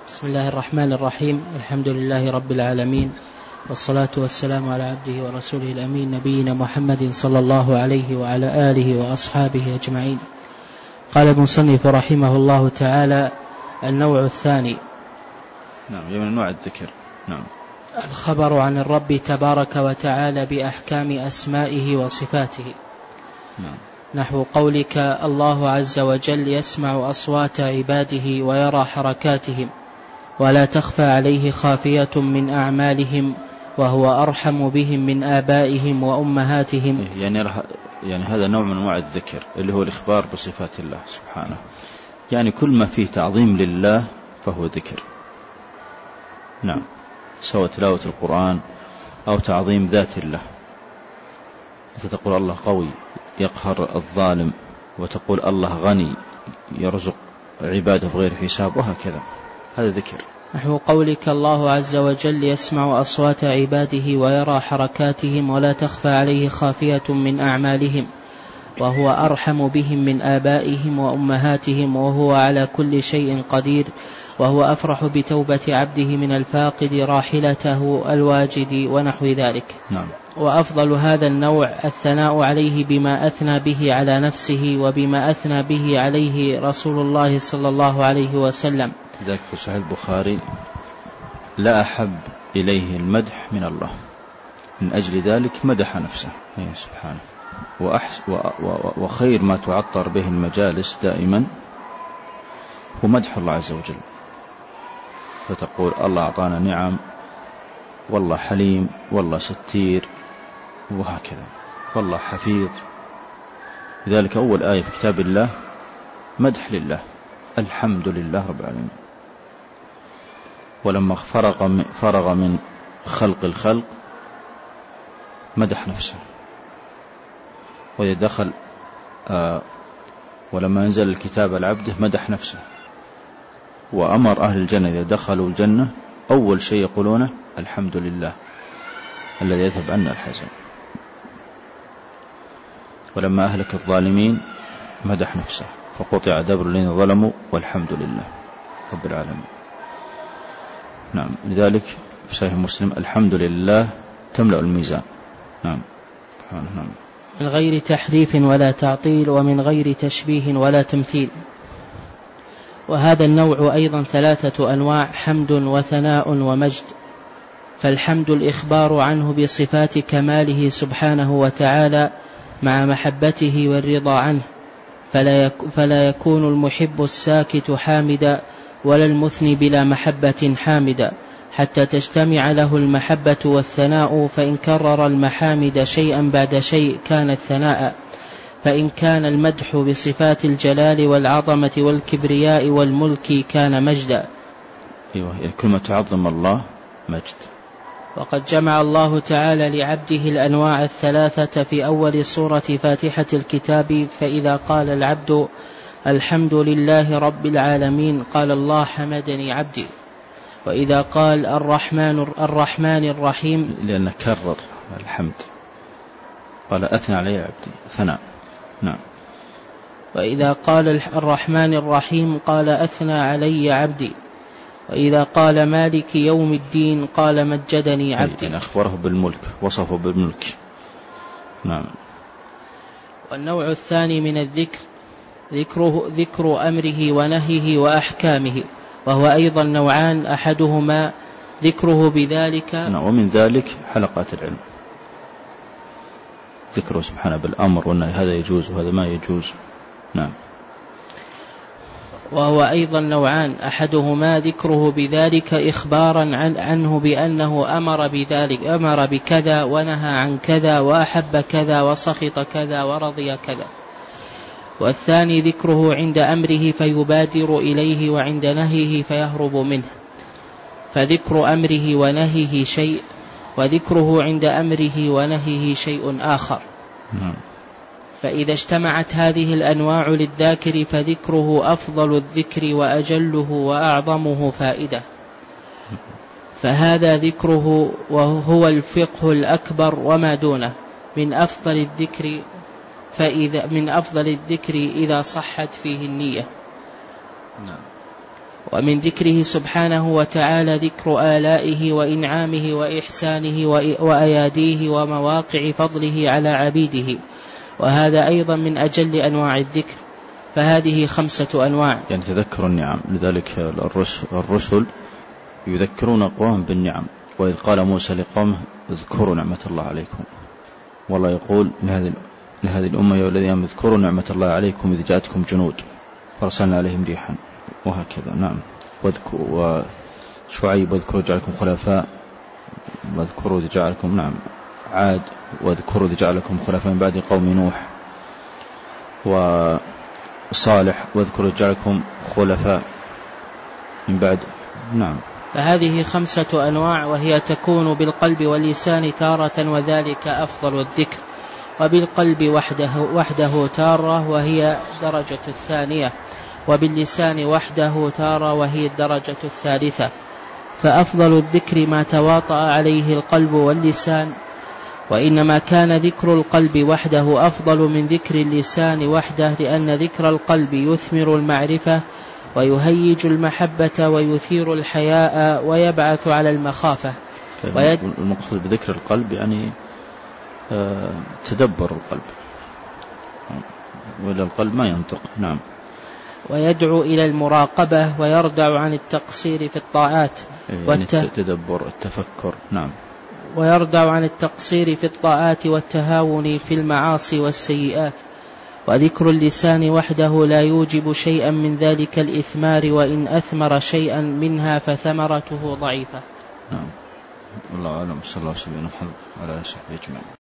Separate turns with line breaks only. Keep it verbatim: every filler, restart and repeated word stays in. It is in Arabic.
بسم الله الرحمن الرحيم. الحمد لله رب العالمين، والصلاة والسلام على عبده ورسوله الأمين نبينا محمد صلى الله عليه وعلى آله وأصحابه أجمعين. قال المصنف رحمه الله تعالى: النوع الثاني.
نعم، من أنواع الذكر. نعم.
الخبر عن الرب تبارك وتعالى بأحكام أسمائه وصفاته.
نعم.
نحو قولك: الله عز وجل يسمع أصوات عباده ويرى حركاتهم ولا تخفى عليه خافية من أعمالهم وهو أرحم بهم من آبائهم وأمهاتهم.
يعني, يعني هذا نوع من أنواع الذكر اللي هو الإخبار بصفات الله سبحانه. يعني كل ما فيه تعظيم لله فهو ذكر. نعم، سواء تلاوة القرآن أو تعظيم ذات الله. تقول الله قوي يقهر الظالم، وتقول الله غني يرزق عباده بغير حساب، وهكذا. هذا ذكر.
نحو قولك: الله عز وجل يسمع أصوات عباده ويرى حركاتهم ولا تخفى عليه خافية من أعمالهم وهو أرحم بهم من آبائهم وأمهاتهم وهو على كل شيء قدير وهو أفرح بتوبة عبده من الفاقد راحلته الواجد ونحو ذلك.
نعم.
وأفضل هذا النوع الثناء عليه بما أثنى به على نفسه وبما أثنى به عليه رسول الله صلى الله عليه وسلم.
ذلك في صحيح البخاري: لا أحب إليه المدح من الله، من أجل ذلك مدح نفسه سبحانه. وخير ما تعطر به المجالس دائما هو مدح الله عز وجل، فتقول الله أعطانا نعم، والله حليم، والله ستير، وهكذا، والله حفيظ. لذلك أول آية في كتاب الله مدح لله، الحمد لله رب العالمين. ولما فرغ من, فرغ من خلق الخلق مدح نفسه. وإذا دخل آه ولما أنزل الكتاب العبد مدح نفسه. وأمر أهل الجنة إذا دخلوا الجنة أول شيء يقولونه: الحمد لله الذي يذهب عنا الحزن. ولما أهلك الظالمين مدح نفسه، فقطع دبر الذين ظلموا والحمد لله رب العالمين. نعم، لذلك في صحيح مسلم: الحمد لله تملأ الميزان. نعم. نعم.
من غير تحريف ولا تعطيل ومن غير تشبيه ولا تمثيل. وهذا النوع أيضا ثلاثة أنواع: حمد وثناء ومجد. فالحمد الإخبار عنه بصفات كماله سبحانه وتعالى مع محبته والرضا عنه، فلا, يك فلا يكون المحب الساكت حامدا ولا المثني بلا محبة حامدا، حتى تجتمع له المحبة والثناء. فإن كرر المحامد شيئا بعد شيء كان الثناء، فإن كان المدح بصفات الجلال والعظمة والكبرياء والملك كان مجدا.
أيوة، كل ما تعظم الله مجد.
وقد جمع الله تعالى لعبده الأنواع الثلاثة في أول سورة فاتحة الكتاب. فإذا قال العبد الحمد لله رب العالمين قال الله حمدني عبدي. وإذا قال الرحمن, الرحمن الرحيم،
لأنه كرر الحمد، قال أثنى علي عبدي، ثناء. نعم.
وإذا قال الرحمن الرحيم قال أثنى علي عبدي. وإذا قال مالك يوم الدين قال مجدني عبدي.
يعني أخبره بالملك، وصفه بالملك. نعم.
والنوع الثاني من الذكر ذكره ذكر أمره ونهيه وأحكامه، وهو أيضا نوعان: أحدهما ذكره بذلك.
نعم. ومن ذلك حلقات العلم، ذكره سبحانه بالأمر والنهي، هذا يجوز وهذا ما يجوز. نعم.
وهو أيضا نوعان: أحدهما ذكره بذلك إخبارا عن عنه بأنه أمر بذلك، أمر بكذا ونهى عن كذا وأحب كذا وسخط كذا ورضي كذا. والثاني ذكره عند أمره فيبادر إليه وعند نهيه فيهرب منه. فذكر أمره ونهيه شيء، وذكره عند أمره ونهيه شيء آخر.
نعم.
فإذا اجتمعت هذه الأنواع للذاكر فذكره أفضل الذكر وأجله وأعظمه فائدة. فهذا ذكره وهو الفقه الأكبر وما دونه من أفضل الذكر، فإذا من أفضل الذكر إذا صحت فيه النية.
نعم.
ومن ذكره سبحانه وتعالى ذكر آلائه وإنعامه وإحسانه وأياديه ومواقع فضله على عبيده، وهذا أيضا من أجل أنواع الذكر، فهذه خمسة أنواع.
يعني تذكر النعم، لذلك الرسل يذكرون قوم بالنعم، وإذ قال موسى لقومه اذكروا نعمة الله عليكم، والله يقول لهذه لهذه الأمة يا الذين اذكروا نعمة الله عليكم إذ جاءتكم جنود فارسلنا عليهم ريحا، وهكذا. نعم. واذكروا وشعيب واذكروا جعلكم خلفاء، واذكروا جعلكم نعم عاد، واذكروا جعلكم خلفاء من بعد قوم نوح، وصالح واذكروا جعلكم خلفاء من بعد. نعم.
فهذه خمسة أنواع، وهي تكون بالقلب واللسان تارة، وذلك أفضل الذكر، وبالقلب وحده, وحده تارة وهي درجة الثانية، وباللسان وحده تارة وهي الدرجة الثالثة. فأفضل الذكر ما تواطأ عليه القلب واللسان، وإنما كان ذكر القلب وحده أفضل من ذكر اللسان وحده، لأن ذكر القلب يثمر المعرفة ويهيج المحبة ويثير الحياء ويبعث على المخافة.
ويد... المقصود بذكر القلب يعني آه تدبر القلب، وإلى القلب ما ينطق. نعم.
ويدعو إلى المراقبة ويردع عن التقصير في الطاعات،
يعني والت... التدبر التفكر. نعم.
ويردع عن التقصير في الطاعات والتهاون في المعاصي والسيئات. وذكر اللسان وحده لا يوجب شيئا من ذلك الإثمار، وإن أثمر شيئا منها فثمرته ضعيفة.
نعم. الله أعلم. صلى الله عليه وسلم وعلى آله وصحبه أجمعين.